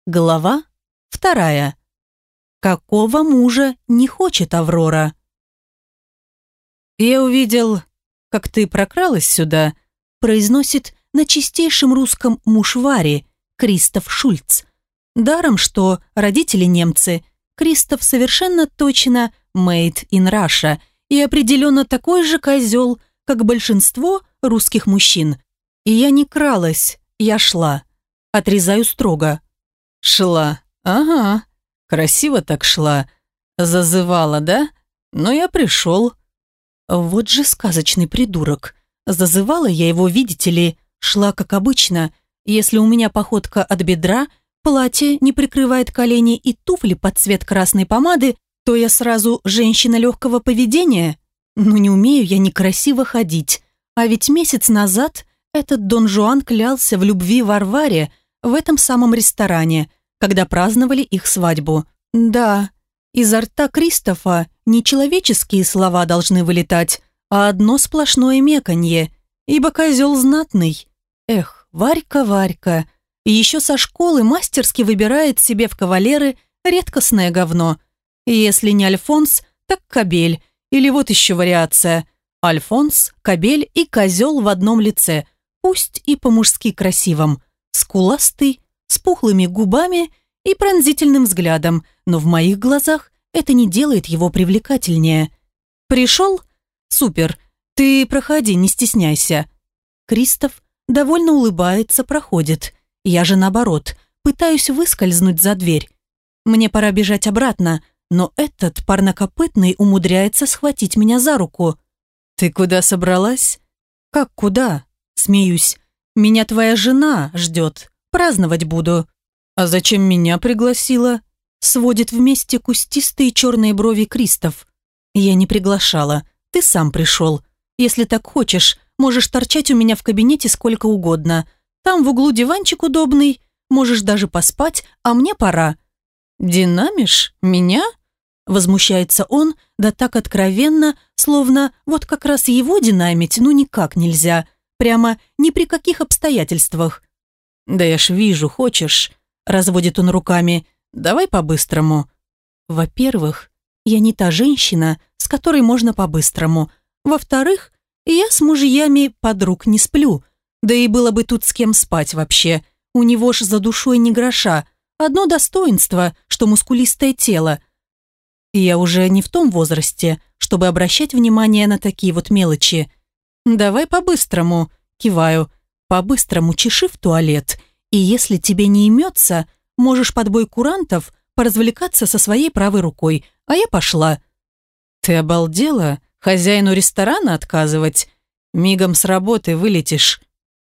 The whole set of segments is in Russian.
Глава 2. Какого мужа не хочет Аврора? «Я увидел, как ты прокралась сюда», произносит на чистейшем русском муж Вари, Кристоф Шульц. Даром, что родители немцы, Кристоф совершенно точно made in Russia и определенно такой же козел, как большинство русских мужчин. И я не кралась, я шла. Отрезаю строго. «Шла. Ага. Красиво так шла. Зазывала, да? Но я пришел». Вот же сказочный придурок. Зазывала я его, видите ли, шла как обычно. Если у меня походка от бедра, платье не прикрывает колени и туфли под цвет красной помады, то я сразу женщина легкого поведения. Ну не умею я некрасиво ходить. А ведь месяц назад этот Дон Жуан клялся в любви Варваре в этом самом ресторане, когда праздновали их свадьбу. Да, изо рта Кристофа не человеческие слова должны вылетать, а одно сплошное меканье, ибо козел знатный. Эх, Варька, Варька, и еще со школы мастерски выбирает себе в кавалеры редкостное говно. Если не Альфонс, так кобель, или вот еще вариация. Альфонс, кобель и козел в одном лице, пусть и по-мужски красивом, скуластый, с пухлыми губами и пронзительным взглядом, но в моих глазах это не делает его привлекательнее. «Пришел? Супер. Ты проходи, не стесняйся». Кристоф довольно улыбается, проходит. Я же наоборот, пытаюсь выскользнуть за дверь. Мне пора бежать обратно, но этот парнокопытный умудряется схватить меня за руку. «Ты куда собралась?» «Как куда?» Смеюсь. «Меня твоя жена ждет. Праздновать буду». «А зачем меня пригласила?» Сводит вместе кустистые черные брови Кристоф. «Я не приглашала. Ты сам пришел. Если так хочешь, можешь торчать у меня в кабинете сколько угодно. Там в углу диванчик удобный. Можешь даже поспать, а мне пора». «Динамишь? Меня?» Возмущается он, да так откровенно, словно вот как раз его динамить ну никак нельзя. Прямо ни при каких обстоятельствах. «Да я ж вижу, хочешь», – разводит он руками. «Давай по-быстрому». Во-первых, я не та женщина, с которой можно по-быстрому. Во-вторых, я с мужьями подруг не сплю. Да и было бы тут с кем спать вообще. У него ж за душой ни гроша. Одно достоинство, что мускулистое тело. И я уже не в том возрасте, чтобы обращать внимание на такие вот мелочи. «Давай по-быстрому», – киваю. «По-быстрому чеши в туалет. И если тебе не имется, можешь под бой курантов поразвлекаться со своей правой рукой, а я пошла». «Ты обалдела? Хозяину ресторана отказывать? Мигом с работы вылетишь».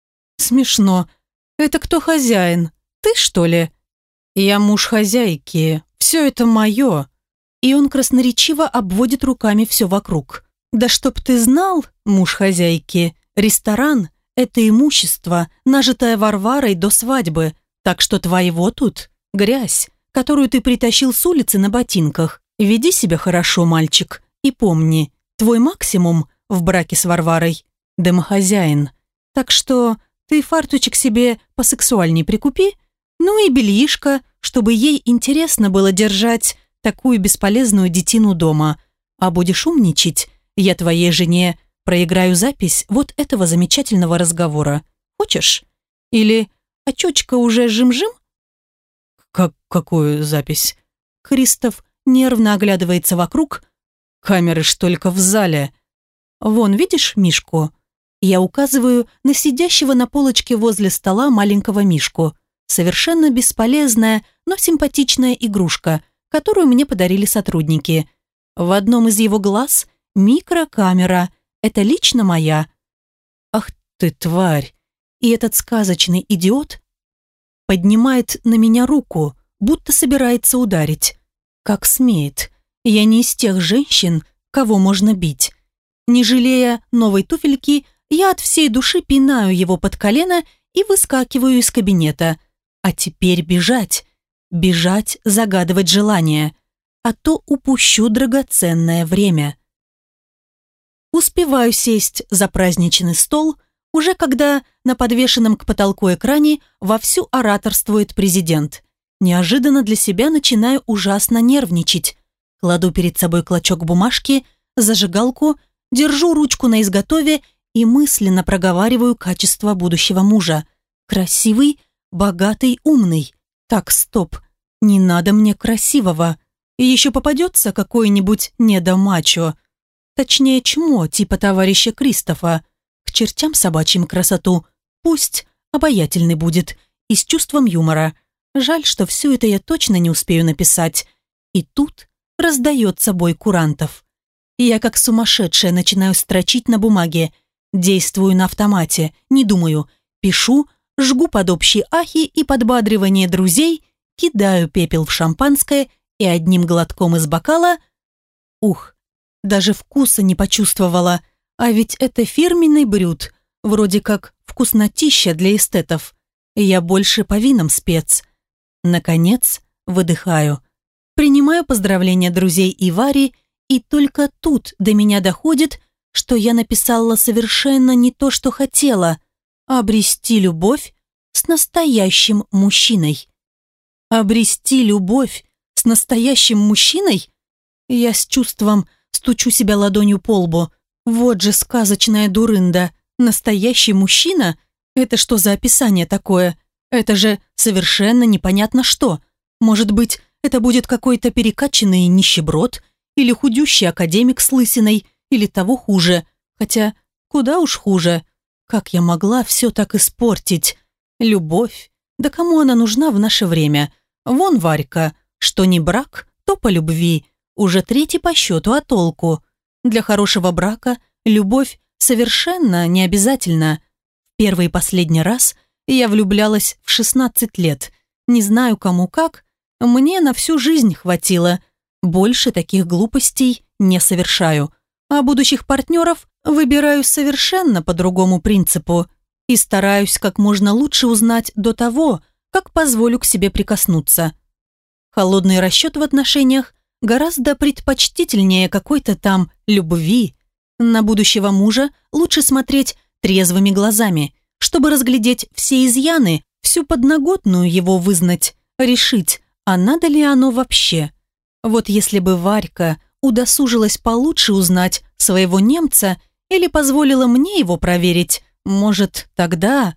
«Смешно. Это кто хозяин? Ты, что ли?» «Я муж хозяйки. Все это мое». И он красноречиво обводит руками все вокруг. «Да чтоб ты знал, муж хозяйки, ресторан – это имущество, нажитое Варварой до свадьбы, так что твоего тут грязь, которую ты притащил с улицы на ботинках. Веди себя хорошо, мальчик, и помни, твой максимум в браке с Варварой – домохозяин. Так что ты фартучек себе посексуальней прикупи, ну и бельишко, чтобы ей интересно было держать такую бесполезную детину дома. А будешь умничать, я твоей жене проиграю запись вот этого замечательного разговора. Хочешь? Или очечка уже жим-жим?» «Какую запись?» Кристоф нервно оглядывается вокруг. «Камеры ж только в зале». «Вон, видишь Мишку?» Я указываю на сидящего на полочке возле стола маленького Мишку. Совершенно бесполезная, но симпатичная игрушка, которую мне подарили сотрудники. В одном из его глаз микрокамера. Это лично моя. Ах ты, тварь! И этот сказочный идиот поднимает на меня руку, будто собирается ударить. Как смеет. Я не из тех женщин, кого можно бить. Не жалея новой туфельки, я от всей души пинаю его под колено и выскакиваю из кабинета. А теперь бежать. Бежать, загадывать желание. А то упущу драгоценное время. Успеваю сесть за праздничный стол, уже когда на подвешенном к потолку экране вовсю ораторствует президент. Неожиданно для себя начинаю ужасно нервничать. Кладу перед собой клочок бумажки, зажигалку, держу ручку на изготове и мысленно проговариваю качество будущего мужа. Красивый, богатый, умный. Так, стоп. Не надо мне красивого. И еще попадется какой-нибудь недомачо. Точнее, чмо, типа товарища Кристофа. К чертям собачьим красоту. Пусть обаятельный будет и с чувством юмора. Жаль, что все это я точно не успею написать. И тут раздается бой курантов. Я как сумасшедшая начинаю строчить на бумаге. Действую на автомате, не думаю. Пишу, жгу под общие ахи и подбадривание друзей, кидаю пепел в шампанское и одним глотком из бокала... Ух, даже вкуса не почувствовала. А ведь это фирменный брют, вроде как вкуснотища для эстетов. Я больше по винам спец. Наконец, выдыхаю. Принимаю поздравления друзей и Вари, и только тут до меня доходит, что я написала совершенно не то, что хотела. Обрести любовь с настоящим мужчиной. Обрести любовь с настоящим мужчиной? Я с чувством стучу себя ладонью по лбу. Вот же сказочная дурында. Настоящий мужчина? Это что за описание такое? Это же совершенно непонятно что. Может быть, это будет какой-то перекачанный нищеброд или худющий академик с лысиной, или того хуже. Хотя, куда уж хуже. Как я могла все так испортить? Любовь. Да кому она нужна в наше время? Вон Варька. Что не брак, то по любви. Уже третий по счету, а толку? Для хорошего брака любовь совершенно не обязательна. Первый и последний раз я влюблялась в 16 лет. Не знаю, кому как. Мне на всю жизнь хватило. Больше таких глупостей не совершаю. А будущих партнеров выбираю совершенно по другому принципу и стараюсь как можно лучше узнать до того, как позволю к себе прикоснуться. Холодный расчет в отношениях гораздо предпочтительнее какой-то там любви. На будущего мужа лучше смотреть трезвыми глазами, чтобы разглядеть все изъяны, всю подноготную его вызнать, решить, а надо ли оно вообще. Вот если бы Варька удосужилась получше узнать своего немца или позволила мне его проверить, может, тогда...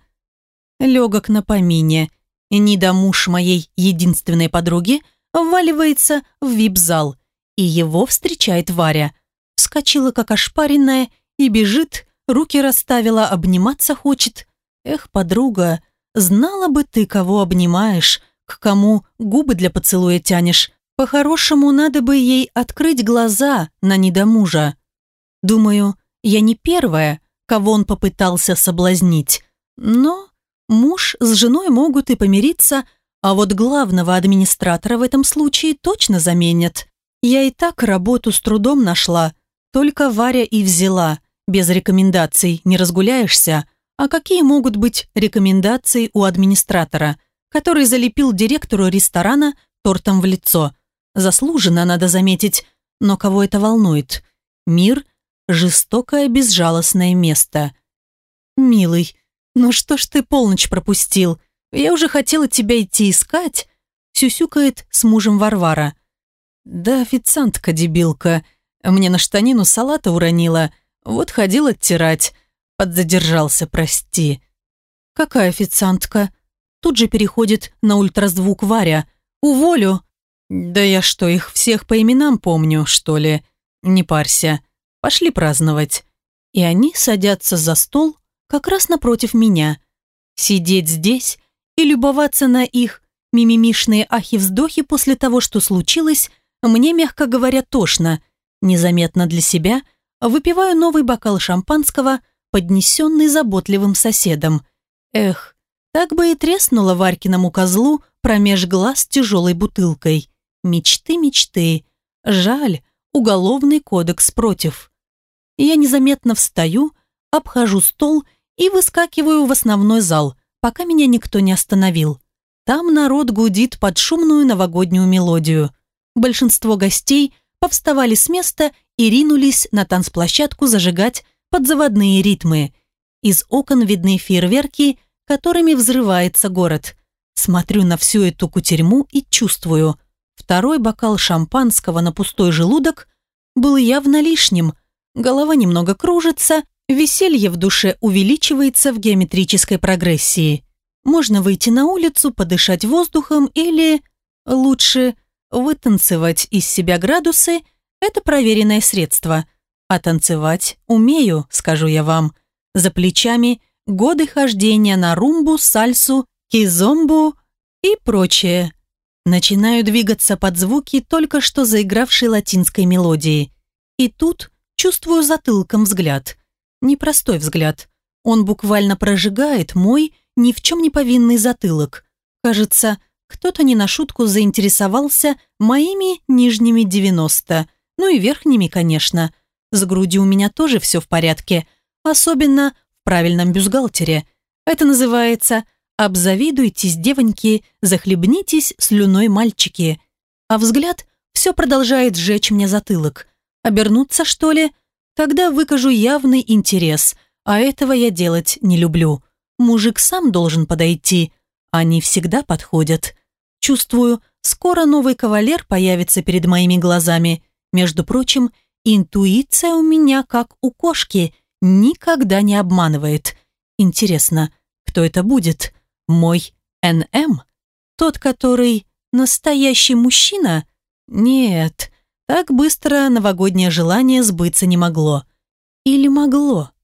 Легок на помине. Нида, муж моей единственной подруги, вваливается в вип-зал, и его встречает Варя. Вскочила как ошпаренная и бежит, руки расставила, обниматься хочет. Эх, подруга, знала бы ты, кого обнимаешь, к кому губы для поцелуя тянешь. По-хорошему, надо бы ей открыть глаза на недомужа. Думаю, я не первая, кого он попытался соблазнить. Но муж с женой могут и помириться, а вот главного администратора в этом случае точно заменят. Я и так работу с трудом нашла, только Варя и взяла. Без рекомендаций не разгуляешься. А какие могут быть рекомендации у администратора, который залепил директору ресторана тортом в лицо? Заслуженно, надо заметить, но кого это волнует? Мир – жестокое, безжалостное место. «Милый, ну что ж ты полночь пропустил? Я уже хотела тебя идти искать», – сюсюкает с мужем Варвара. «Да официантка-дебилка. Мне на штанину салата уронила. Вот ходил оттирать. Подзадержался, прости». «Какая официантка?» Тут же переходит на ультразвук Варя. «Уволю». «Да я что, их всех по именам помню, что ли? Не парься. Пошли праздновать». И они садятся за стол как раз напротив меня. Сидеть здесь и любоваться на их мимимишные ахи-вздохи после того, что случилось, мне, мягко говоря, тошно. Незаметно для себя выпиваю новый бокал шампанского, поднесенный заботливым соседом. Эх, так бы и треснула Варькиному козлу промеж глаз тяжелой бутылкой. Мечты, мечты. Жаль, уголовный кодекс против. Я незаметно встаю, обхожу стол и выскакиваю в основной зал, пока меня никто не остановил. Там народ гудит под шумную новогоднюю мелодию. Большинство гостей повставали с места и ринулись на танцплощадку зажигать подзаводные ритмы. Из окон видны фейерверки, которыми взрывается город. Смотрю на всю эту кутерьму и чувствую, второй бокал шампанского на пустой желудок был явно лишним, голова немного кружится, веселье в душе увеличивается в геометрической прогрессии. Можно выйти на улицу, подышать воздухом или, лучше, вытанцевать из себя градусы – это проверенное средство. А танцевать умею, скажу я вам. За плечами годы хождения на румбу, сальсу, кизомбу и прочее. Начинаю двигаться под звуки только что заигравшей латинской мелодии. И тут чувствую затылком взгляд. Непростой взгляд. Он буквально прожигает мой ни в чем не повинный затылок. Кажется, кто-то не на шутку заинтересовался моими нижними 90, ну и верхними, конечно. С грудью у меня тоже все в порядке, особенно в правильном бюстгальтере. Это называется «обзавидуйтесь, девоньки, захлебнитесь слюной, мальчики». А взгляд все продолжает сжечь мне затылок. Обернуться, что ли? Тогда выкажу явный интерес, а этого я делать не люблю. Мужик сам должен подойти. Они всегда подходят. Чувствую, скоро новый кавалер появится перед моими глазами. Между прочим, интуиция у меня, как у кошки, никогда не обманывает. Интересно, кто это будет? Мой НМ? Тот, который настоящий мужчина? Нет, так быстро новогоднее желание сбыться не могло. Или могло?